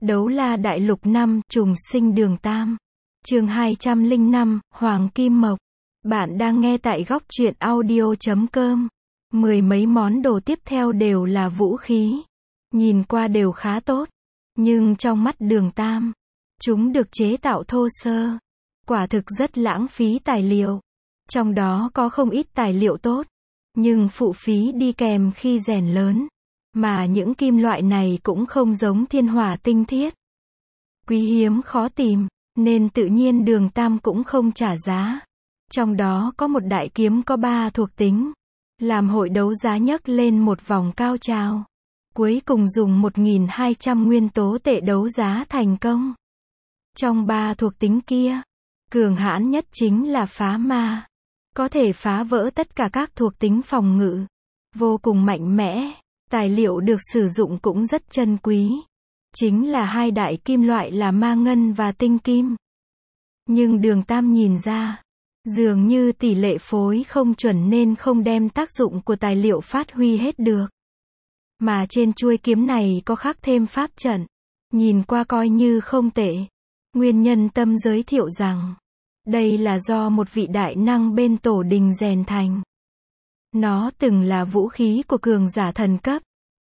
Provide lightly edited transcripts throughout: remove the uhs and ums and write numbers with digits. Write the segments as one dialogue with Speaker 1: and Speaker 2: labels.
Speaker 1: Đấu La Đại Lục 5, Trùng Sinh Đường Tam. Chương 205, Hoàng Kim Mộc. Bạn đang nghe tại góc truyện audio.com. Mười mấy món đồ tiếp theo đều là vũ khí. Nhìn qua đều khá tốt. Nhưng trong mắt Đường Tam, chúng được chế tạo thô sơ. Quả thực rất lãng phí tài liệu. Trong đó có không ít tài liệu tốt. Nhưng phụ phí đi kèm khi rèn lớn. Mà những kim loại này cũng không giống thiên hỏa tinh thiết. Quý hiếm khó tìm, nên tự nhiên Đường Tam cũng không trả giá. Trong đó có một đại kiếm có 3 thuộc tính. Làm hội đấu giá nhấc lên một vòng cao trào. Cuối cùng dùng 1.200 nguyên tố tệ đấu giá thành công. Trong 3 thuộc tính kia, cường hãn nhất chính là phá ma. Có thể phá vỡ tất cả các thuộc tính phòng ngự. Vô cùng mạnh mẽ. Tài liệu được sử dụng cũng rất chân quý. Chính là hai đại kim loại là ma ngân và tinh kim. Nhưng Đường Tam nhìn ra, dường như tỷ lệ phối không chuẩn nên không đem tác dụng của tài liệu phát huy hết được. Mà trên chuôi kiếm này có khắc thêm pháp trận. Nhìn qua coi như không tệ. Nguyên nhân tâm giới thiệu rằng, đây là do một vị đại năng bên tổ đình rèn thành. Nó từng là vũ khí của cường giả thần cấp.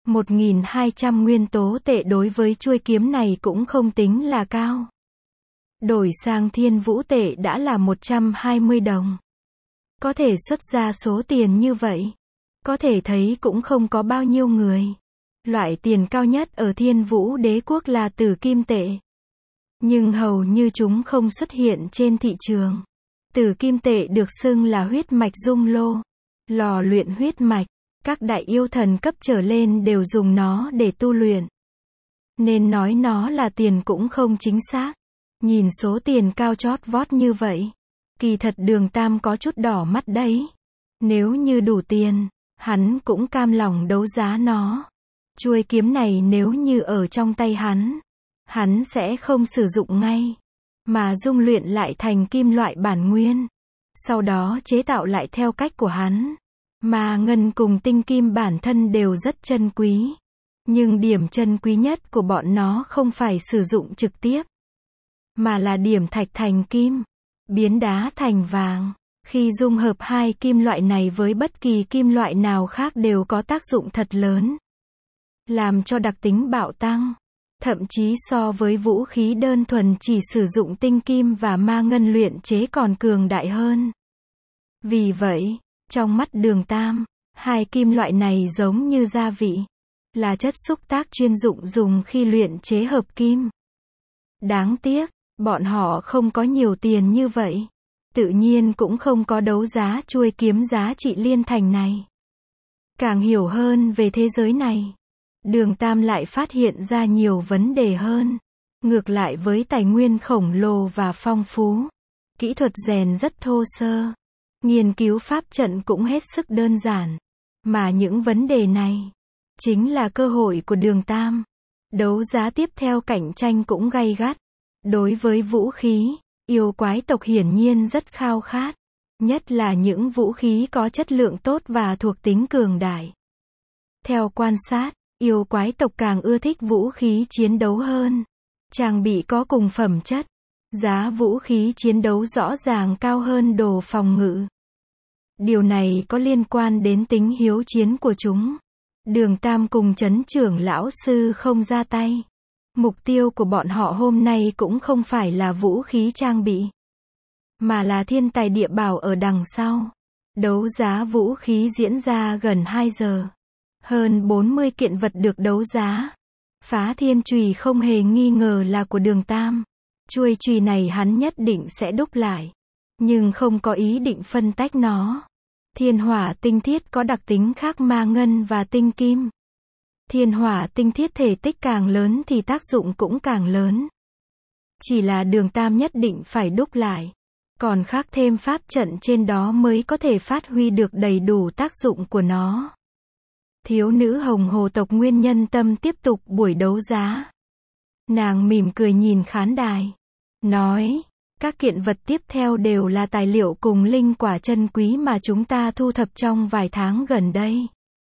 Speaker 1: 1.200 nguyên tố tệ đối với chuôi kiếm này cũng không tính là cao. Đổi sang thiên vũ tệ đã là 120 đồng. Có thể xuất ra số tiền như vậy. Có thể thấy cũng không có bao nhiêu người. Loại tiền cao nhất ở thiên vũ đế quốc là tử kim tệ. Nhưng hầu như chúng không xuất hiện trên thị trường. Tử kim tệ được xưng là huyết mạch dung lô. Lò luyện huyết mạch. Các đại yêu thần cấp trở lên đều dùng nó để tu luyện. Nên nói nó là tiền cũng không chính xác. Nhìn số tiền cao chót vót như vậy. Kỳ thật Đường Tam có chút đỏ mắt đấy. Nếu như đủ tiền, hắn cũng cam lòng đấu giá nó. Chuôi kiếm này nếu như ở trong tay hắn sẽ không sử dụng ngay. Mà dung luyện lại thành kim loại bản nguyên. Sau đó chế tạo lại theo cách của hắn. Mà ngân cùng tinh kim bản thân đều rất chân quý. Nhưng điểm chân quý nhất của bọn nó không phải sử dụng trực tiếp. Mà là điểm thạch thành kim. Biến đá thành vàng. Khi dung hợp hai kim loại này với bất kỳ kim loại nào khác đều có tác dụng thật lớn. Làm cho đặc tính bạo tăng. Thậm chí so với vũ khí đơn thuần chỉ sử dụng tinh kim và ma ngân luyện chế còn cường đại hơn. Vì vậy, trong mắt Đường Tam, hai kim loại này giống như gia vị. Là chất xúc tác chuyên dụng dùng khi luyện chế hợp kim. Đáng tiếc, bọn họ không có nhiều tiền như vậy. Tự nhiên cũng không có đấu giá chuôi kiếm giá trị liên thành này. Càng hiểu hơn về thế giới này, Đường Tam lại phát hiện ra nhiều vấn đề hơn. Ngược lại với tài nguyên khổng lồ và phong phú, kỹ thuật rèn rất thô sơ. Nghiên cứu pháp trận cũng hết sức đơn giản. Mà những vấn đề này chính là cơ hội của Đường Tam. Đấu giá tiếp theo cạnh tranh cũng gay gắt. Đối với vũ khí, yêu quái tộc hiển nhiên rất khao khát. Nhất là những vũ khí có chất lượng tốt và thuộc tính cường đại. Theo quan sát, yêu quái tộc càng ưa thích vũ khí chiến đấu hơn. Trang bị có cùng phẩm chất. Giá vũ khí chiến đấu rõ ràng cao hơn đồ phòng ngự. Điều này có liên quan đến tính hiếu chiến của chúng. Đường Tam cùng Trấn Trưởng lão sư không ra tay. Mục tiêu của bọn họ hôm nay cũng không phải là vũ khí trang bị, mà là thiên tài địa bảo ở đằng sau. Đấu giá vũ khí diễn ra gần 2 giờ. Hơn 40 kiện vật được đấu giá. Phá thiên chùy không hề nghi ngờ là của Đường Tam. Chuôi chùy này hắn nhất định sẽ đúc lại. Nhưng không có ý định phân tách nó. Thiên hỏa tinh thiết có đặc tính khác ma ngân và tinh kim. Thiên hỏa tinh thiết thể tích càng lớn thì tác dụng cũng càng lớn. Chỉ là Đường Tam nhất định phải đúc lại. Còn khắc thêm pháp trận trên đó mới có thể phát huy được đầy đủ tác dụng của nó. Thiếu nữ Hồng Hồ tộc Nguyên Nhân Tâm tiếp tục buổi đấu giá. Nàng mỉm cười nhìn khán đài. Nói, các kiện vật tiếp theo đều là tài liệu cùng linh quả chân quý mà chúng ta thu thập trong vài tháng gần đây.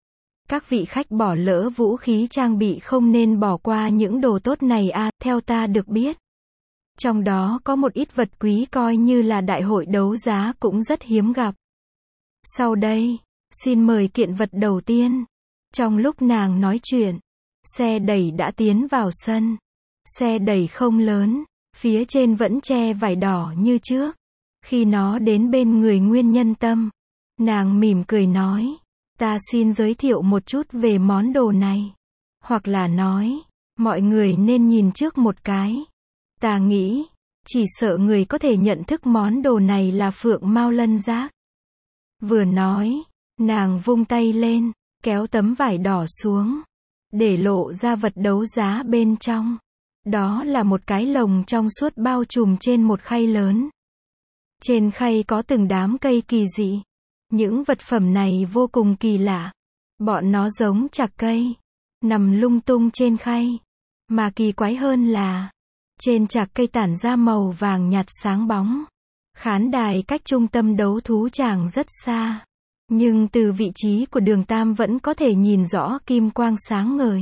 Speaker 1: Các vị khách bỏ lỡ vũ khí trang bị không nên bỏ qua những đồ tốt này à, theo ta được biết. Trong đó có một ít vật quý coi như là đại hội đấu giá cũng rất hiếm gặp. Sau đây, xin mời kiện vật đầu tiên. Trong lúc nàng nói chuyện, xe đẩy đã tiến vào sân. Xe đẩy không lớn, phía trên vẫn che vải đỏ như trước. Khi nó đến bên người Nguyên Nhân Tâm, nàng mỉm cười nói, ta xin giới thiệu một chút về món đồ này. Hoặc là nói, mọi người nên nhìn trước một cái. Ta nghĩ, chỉ sợ người có thể nhận thức món đồ này là phượng mao lân giác. Vừa nói, nàng vung tay lên, kéo tấm vải đỏ xuống, để lộ ra vật đấu giá bên trong. Đó là một cái lồng trong suốt bao trùm trên một khay lớn. Trên khay có từng đám cây kỳ dị. Những vật phẩm này vô cùng kỳ lạ. Bọn nó giống chạc cây, nằm lung tung trên khay. Mà kỳ quái hơn là, trên chạc cây tản ra màu vàng nhạt sáng bóng. Khán đài cách trung tâm đấu thú tràng rất xa. Nhưng từ vị trí của Đường Tam vẫn có thể nhìn rõ kim quang sáng ngời.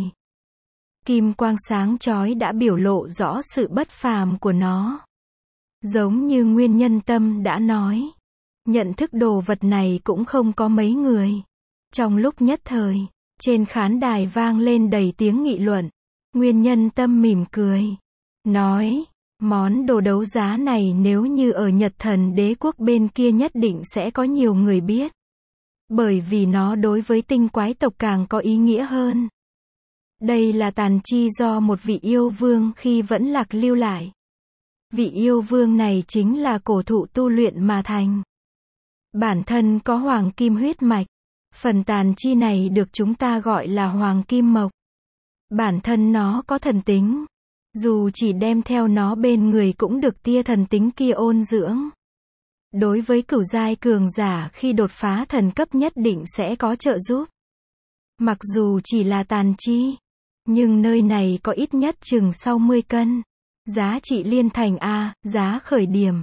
Speaker 1: Kim quang sáng chói đã biểu lộ rõ sự bất phàm của nó. Giống như Nguyên Nhân Tâm đã nói, nhận thức đồ vật này cũng không có mấy người. Trong lúc nhất thời, trên khán đài vang lên đầy tiếng nghị luận. Nguyên Nhân Tâm mỉm cười, nói, món đồ đấu giá này nếu như ở Nhật Thần Đế quốc bên kia nhất định sẽ có nhiều người biết. Bởi vì nó đối với tinh quái tộc càng có ý nghĩa hơn. Đây là tàn chi do một vị yêu vương khi vẫn lạc lưu lại. Vị yêu vương này chính là cổ thụ tu luyện mà thành. Bản thân có hoàng kim huyết mạch. Phần tàn chi này được chúng ta gọi là hoàng kim mộc. Bản thân nó có thần tính. Dù chỉ đem theo nó bên người cũng được tia thần tính kia ôn dưỡng. Đối với cửu giai cường giả khi đột phá thần cấp nhất định sẽ có trợ giúp. Mặc dù chỉ là tàn chi, nhưng nơi này có ít nhất chừng 60 cân. Giá trị liên thành A, giá khởi điểm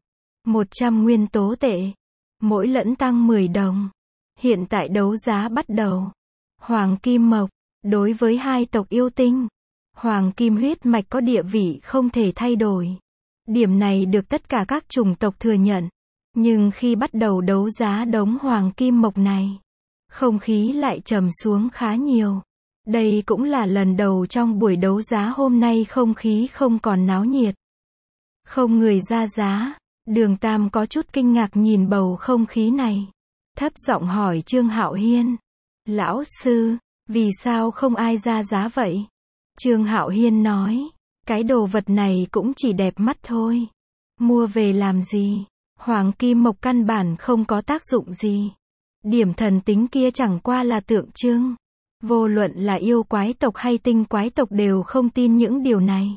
Speaker 1: 100 nguyên tố tệ. Mỗi lẫn tăng 10 đồng. Hiện tại đấu giá bắt đầu. Hoàng kim mộc, đối với hai tộc yêu tinh, hoàng kim huyết mạch có địa vị không thể thay đổi. Điểm này được tất cả các chủng tộc thừa nhận. Nhưng khi bắt đầu đấu giá đống hoàng kim mộc này, không khí lại trầm xuống khá nhiều. Đây cũng là lần đầu trong buổi đấu giá hôm nay không khí không còn náo nhiệt. Không người ra giá. Đường Tam có chút kinh ngạc nhìn bầu không khí này. Thấp giọng hỏi Trương Hạo Hiên. Lão sư, vì sao không ai ra giá vậy? Trương Hạo Hiên nói, cái đồ vật này cũng chỉ đẹp mắt thôi. Mua về làm gì? Hoàng kim mộc căn bản không có tác dụng gì. Điểm thần tính kia chẳng qua là tượng trưng. Vô luận là yêu quái tộc hay tinh quái tộc đều không tin những điều này.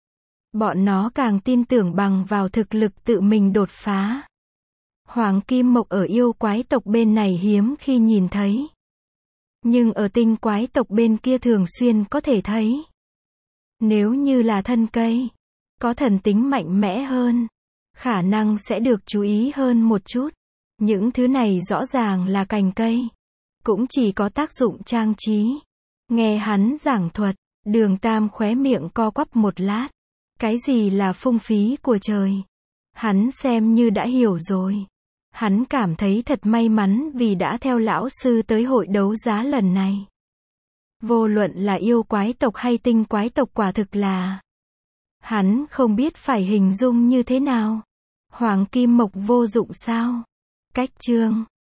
Speaker 1: Bọn nó càng tin tưởng bằng vào thực lực tự mình đột phá. Hoàng kim mộc ở yêu quái tộc bên này hiếm khi nhìn thấy. Nhưng ở tinh quái tộc bên kia thường xuyên có thể thấy. Nếu như là thân cây, có thần tính mạnh mẽ hơn, khả năng sẽ được chú ý hơn một chút. Những thứ này rõ ràng là cành cây, cũng chỉ có tác dụng trang trí. Nghe hắn giảng thuật, Đường Tam khóe miệng co quắp một lát. Cái gì là phung phí của trời? Hắn xem như đã hiểu rồi. Hắn cảm thấy thật may mắn vì đã theo lão sư tới hội đấu giá lần này. Vô luận là yêu quái tộc hay tinh quái tộc quả thực là, hắn không biết phải hình dung như thế nào. Hoàng kim mộc vô dụng sao? Cách chương